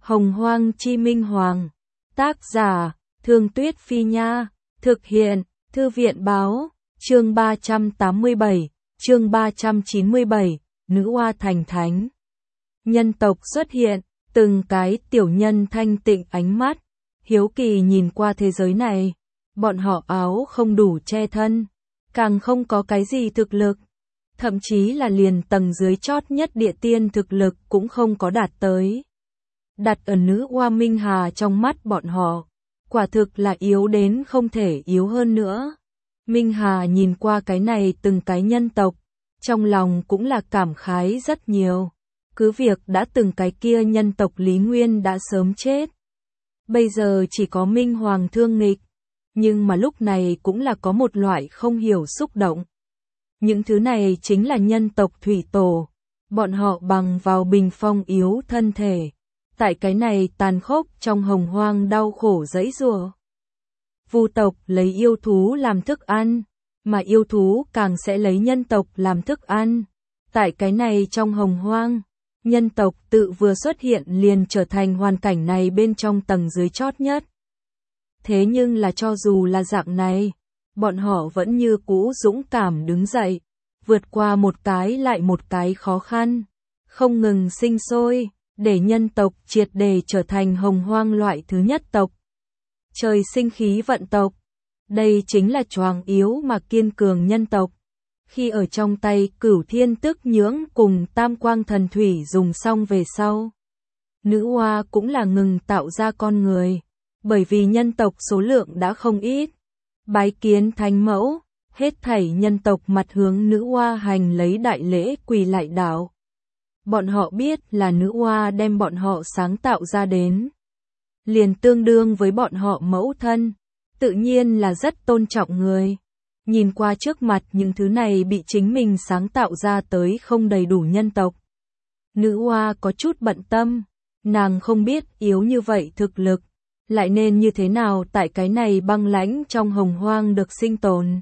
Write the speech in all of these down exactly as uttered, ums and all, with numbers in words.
Hồng Hoang Chi Minh Hoàng. Tác giả, Thương Tuyết Phi Nha. Thực hiện, Thư viện Báo. Chương ba trăm tám mươi bảy, chương ba trăm chín mươi bảy, Nữ Oa thành thánh. Nhân tộc xuất hiện, từng cái tiểu nhân thanh tịnh ánh mắt, hiếu kỳ nhìn qua thế giới này. Bọn họ áo không đủ che thân, càng không có cái gì thực lực. Thậm chí là liền tầng dưới chót nhất địa tiên thực lực cũng không có đạt tới. Đặt ở nữ oa Minh Hà trong mắt bọn họ, quả thực là yếu đến không thể yếu hơn nữa. Minh Hà nhìn qua cái này từng cái nhân tộc, trong lòng cũng là cảm khái rất nhiều. Cứ việc đã từng cái kia nhân tộc Lý Nguyên đã sớm chết. Bây giờ chỉ có Minh Hoàng thương nghịch, nhưng mà lúc này cũng là có một loại không hiểu xúc động. Những thứ này chính là nhân tộc thủy tổ, bọn họ bằng vào bình phong yếu thân thể, tại cái này tàn khốc trong hồng hoang đau khổ giãy giụa. Vu tộc lấy yêu thú làm thức ăn, mà yêu thú càng sẽ lấy nhân tộc làm thức ăn. Tại cái này trong hồng hoang, nhân tộc tự vừa xuất hiện liền trở thành hoàn cảnh này bên trong tầng dưới chót nhất. Thế nhưng là cho dù là dạng này, bọn họ vẫn như cũ dũng cảm đứng dậy, vượt qua một cái lại một cái khó khăn, không ngừng sinh sôi, để nhân tộc triệt để trở thành hồng hoang loại thứ nhất tộc. Trời sinh khí vận tộc, đây chính là choàng yếu mà kiên cường nhân tộc. Khi ở trong tay Cửu Thiên Tức Nhưỡng cùng Tam Quang Thần Thủy dùng xong về sau, nữ oa cũng là ngừng tạo ra con người, bởi vì nhân tộc số lượng đã không ít. Bái kiến thánh mẫu, hết thảy nhân tộc mặt hướng nữ oa hành lấy đại lễ quỳ lại đạo. Bọn họ biết là nữ oa đem bọn họ sáng tạo ra đến, liền tương đương với bọn họ mẫu thân, tự nhiên là rất tôn trọng người. Nhìn qua trước mặt những thứ này bị chính mình sáng tạo ra tới không đầy đủ nhân tộc, nữ oa có chút bận tâm, nàng không biết yếu như vậy thực lực, lại nên như thế nào tại cái này băng lãnh trong hồng hoang được sinh tồn.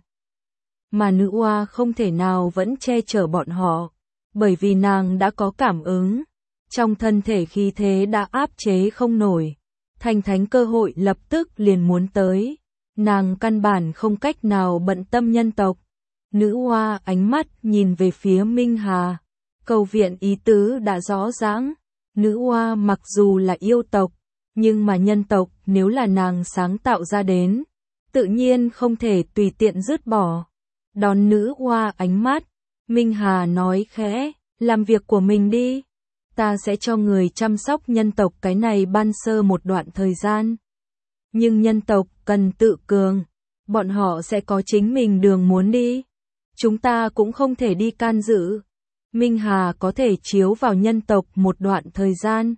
Mà nữ oa không thể nào vẫn che chở bọn họ, bởi vì nàng đã có cảm ứng, trong thân thể khí thế đã áp chế không nổi, thành thánh cơ hội lập tức liền muốn tới. Nàng căn bản không cách nào bận tâm nhân tộc. Nữ oa ánh mắt nhìn về phía Minh Hà, cầu viện ý tứ đã rõ ràng. Nữ oa mặc dù là yêu tộc, nhưng mà nhân tộc nếu là nàng sáng tạo ra đến, tự nhiên không thể tùy tiện dứt bỏ. Đón nữ oa ánh mắt, Minh Hà nói khẽ, làm việc của mình đi. Ta sẽ cho người chăm sóc nhân tộc cái này ban sơ một đoạn thời gian. Nhưng nhân tộc cần tự cường, bọn họ sẽ có chính mình đường muốn đi. Chúng ta cũng không thể đi can dự. Minh Hà có thể chiếu vào nhân tộc một đoạn thời gian.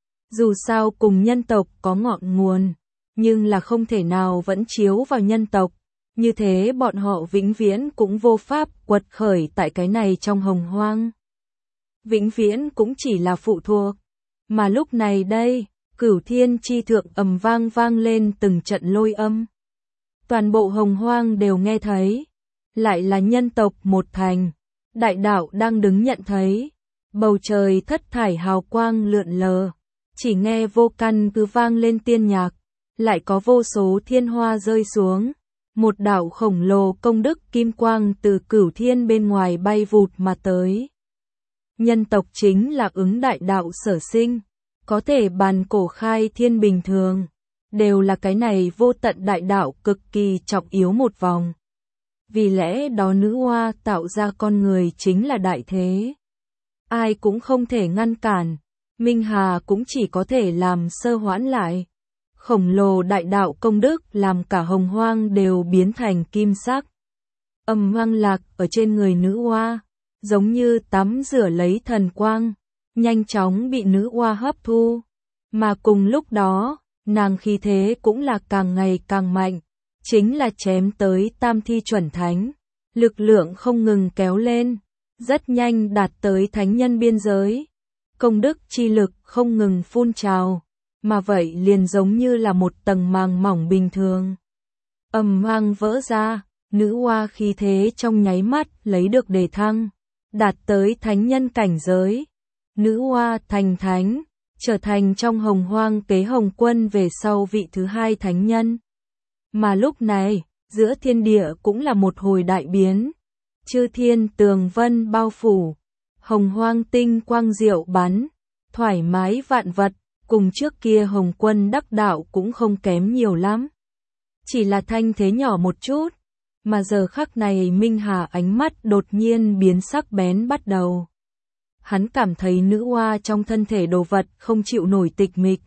Dù sao cùng nhân tộc có ngọn nguồn, nhưng là không thể nào vẫn chiếu vào nhân tộc. Như thế bọn họ vĩnh viễn cũng vô pháp quật khởi tại cái này trong hồng hoang. Vĩnh viễn cũng chỉ là phụ thuộc. Mà lúc này đây, Cửu Thiên chi thượng ầm vang vang lên từng trận lôi âm. Toàn bộ hồng hoang đều nghe thấy. Lại là nhân tộc một thành. Đại đạo đang đứng nhận thấy. Bầu trời thất thải hào quang lượn lờ. Chỉ nghe vô căn cứ vang lên tiên nhạc. Lại có vô số thiên hoa rơi xuống. Một đạo khổng lồ công đức kim quang từ Cửu Thiên bên ngoài bay vụt mà tới. Nhân tộc chính là ứng đại đạo sở sinh. Có thể bàn cổ khai thiên bình thường, đều là cái này vô tận đại đạo cực kỳ trọng yếu một vòng. Vì lẽ đó nữ oa tạo ra con người chính là đại thế. Ai cũng không thể ngăn cản, Minh Hà cũng chỉ có thể làm sơ hoãn lại. Khổng lồ đại đạo công đức làm cả hồng hoang đều biến thành kim sắc. Âm vang lạc ở trên người nữ oa, giống như tắm rửa lấy thần quang. Nhanh chóng bị nữ oa hấp thu, mà cùng lúc đó, nàng khí thế cũng là càng ngày càng mạnh, chính là chém tới tam thi chuẩn thánh, lực lượng không ngừng kéo lên, rất nhanh đạt tới thánh nhân biên giới, công đức chi lực không ngừng phun trào, mà vậy liền giống như là một tầng màng mỏng bình thường. Ầm vang vỡ ra, nữ oa khí thế trong nháy mắt lấy được đề thăng, đạt tới thánh nhân cảnh giới. Nữ oa thành thánh, trở thành trong Hồng Hoang kế Hồng Quân về sau vị thứ hai thánh nhân. Mà lúc này, giữa thiên địa cũng là một hồi đại biến. Chư thiên tường vân bao phủ, Hồng Hoang tinh quang diệu bắn, thoải mái vạn vật, cùng trước kia Hồng Quân đắc đạo cũng không kém nhiều lắm. Chỉ là thanh thế nhỏ một chút, mà giờ khắc này Minh Hà ánh mắt đột nhiên biến sắc bén bắt đầu. Hắn cảm thấy nữ oa trong thân thể đồ vật không chịu nổi tịch mịch.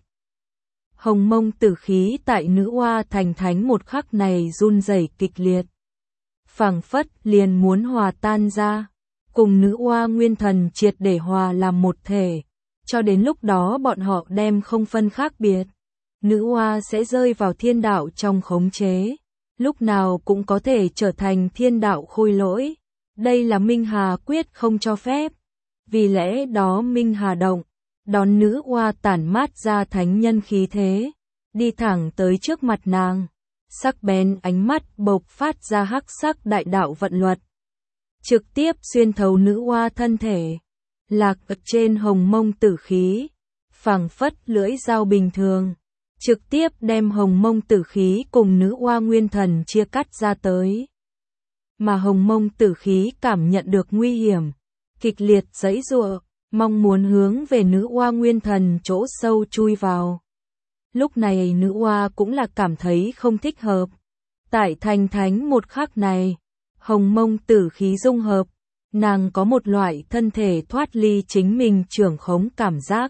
Hồng mông tử khí tại nữ oa thành thánh một khắc này run rẩy kịch liệt. Phảng phất liền muốn hòa tan ra, cùng nữ oa nguyên thần triệt để hòa làm một thể. Cho đến lúc đó bọn họ đem không phân khác biệt. Nữ oa sẽ rơi vào thiên đạo trong khống chế. Lúc nào cũng có thể trở thành thiên đạo khôi lỗi. Đây là Minh Hà quyết không cho phép. Vì lẽ đó Minh Hà động, đón nữ oa tản mát ra thánh nhân khí thế, đi thẳng tới trước mặt nàng. Sắc bén ánh mắt bộc phát ra hắc sắc đại đạo vận luật. Trực tiếp xuyên thấu nữ oa thân thể. Lạc ở trên hồng mông tử khí, phảng phất lưỡi dao bình thường. Trực tiếp đem hồng mông tử khí cùng nữ oa nguyên thần chia cắt ra tới. Mà hồng mông tử khí cảm nhận được nguy hiểm, kịch liệt giãy giụa, mong muốn hướng về nữ oa nguyên thần chỗ sâu chui vào. Lúc này nữ oa cũng là cảm thấy không thích hợp. Tại thành thánh một khắc này, hồng mông tử khí dung hợp, nàng có một loại thân thể thoát ly chính mình trưởng khống cảm giác.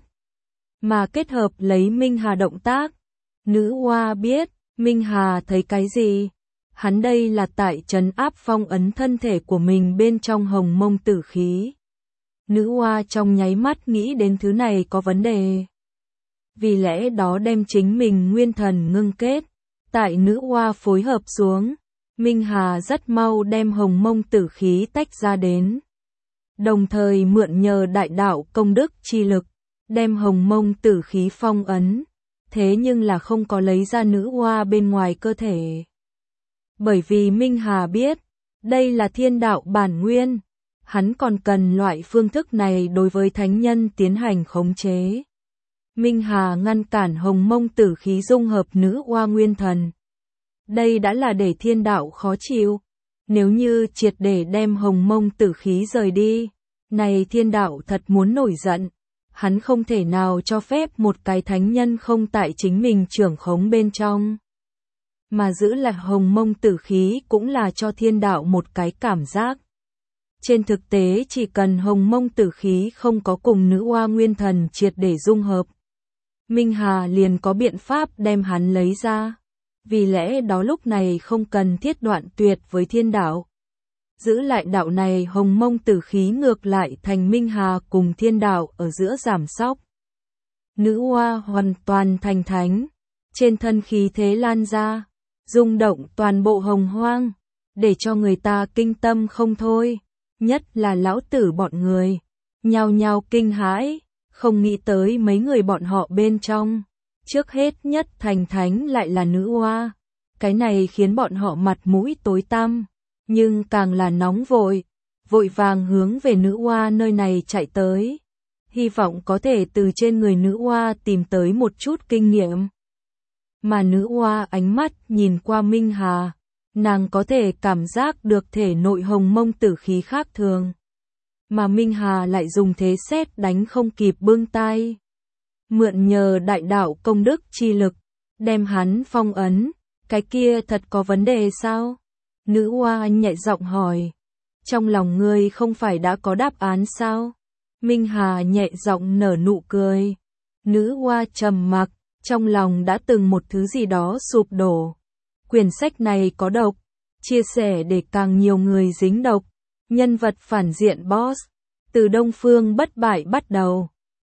Mà kết hợp lấy Minh Hà động tác, nữ oa biết, Minh Hà thấy cái gì? Hắn đây là tại trấn áp phong ấn thân thể của mình bên trong hồng mông tử khí. Nữ oa trong nháy mắt nghĩ đến thứ này có vấn đề. Vì lẽ đó đem chính mình nguyên thần ngưng kết. Tại nữ oa phối hợp xuống, Minh Hà rất mau đem hồng mông tử khí tách ra đến. Đồng thời mượn nhờ đại đạo công đức chi lực, đem hồng mông tử khí phong ấn. Thế nhưng là không có lấy ra nữ oa bên ngoài cơ thể. Bởi vì Minh Hà biết, đây là thiên đạo bản nguyên. Hắn còn cần loại phương thức này đối với thánh nhân tiến hành khống chế. Minh Hà ngăn cản hồng mông tử khí dung hợp nữ oa nguyên thần. Đây đã là để thiên đạo khó chịu. Nếu như triệt để đem hồng mông tử khí rời đi, này thiên đạo thật muốn nổi giận. Hắn không thể nào cho phép một cái thánh nhân không tại chính mình trưởng khống bên trong. Mà giữ lại hồng mông tử khí cũng là cho thiên đạo một cái cảm giác. Trên thực tế chỉ cần hồng mông tử khí không có cùng nữ oa nguyên thần triệt để dung hợp, Minh Hà liền có biện pháp đem hắn lấy ra. Vì lẽ đó lúc này không cần thiết đoạn tuyệt với thiên đạo. Giữ lại đạo này hồng mông tử khí ngược lại thành Minh Hà cùng thiên đạo ở giữa giảm sóc. Nữ oa hoàn toàn thành thánh, trên thân khí thế lan ra, rung động toàn bộ hồng hoang, để cho người ta kinh tâm không thôi. Nhất là lão tử bọn người, nhao nhao kinh hãi, không nghĩ tới mấy người bọn họ bên trong. Trước hết nhất thành thánh lại là nữ oa. Cái này khiến bọn họ mặt mũi tối tăm, nhưng càng là nóng vội, vội vàng hướng về nữ oa nơi này chạy tới. Hy vọng có thể từ trên người nữ oa tìm tới một chút kinh nghiệm. Mà nữ oa ánh mắt nhìn qua Minh Hà, nàng có thể cảm giác được thể nội hồng mông tử khí khác thường. Mà Minh Hà lại dùng thế sét đánh không kịp bưng tay. Mượn nhờ đại đạo công đức chi lực, đem hắn phong ấn. Cái kia thật có vấn đề sao? Nữ oa nhẹ giọng hỏi. Trong lòng ngươi không phải đã có đáp án sao? Minh Hà nhẹ giọng nở nụ cười. Nữ oa trầm mặc, trong lòng đã từng một thứ gì đó sụp đổ. Quyển sách này có độc, chia sẻ để càng nhiều người dính độc. Nhân vật phản diện boss, từ Đông Phương bất bại bắt đầu.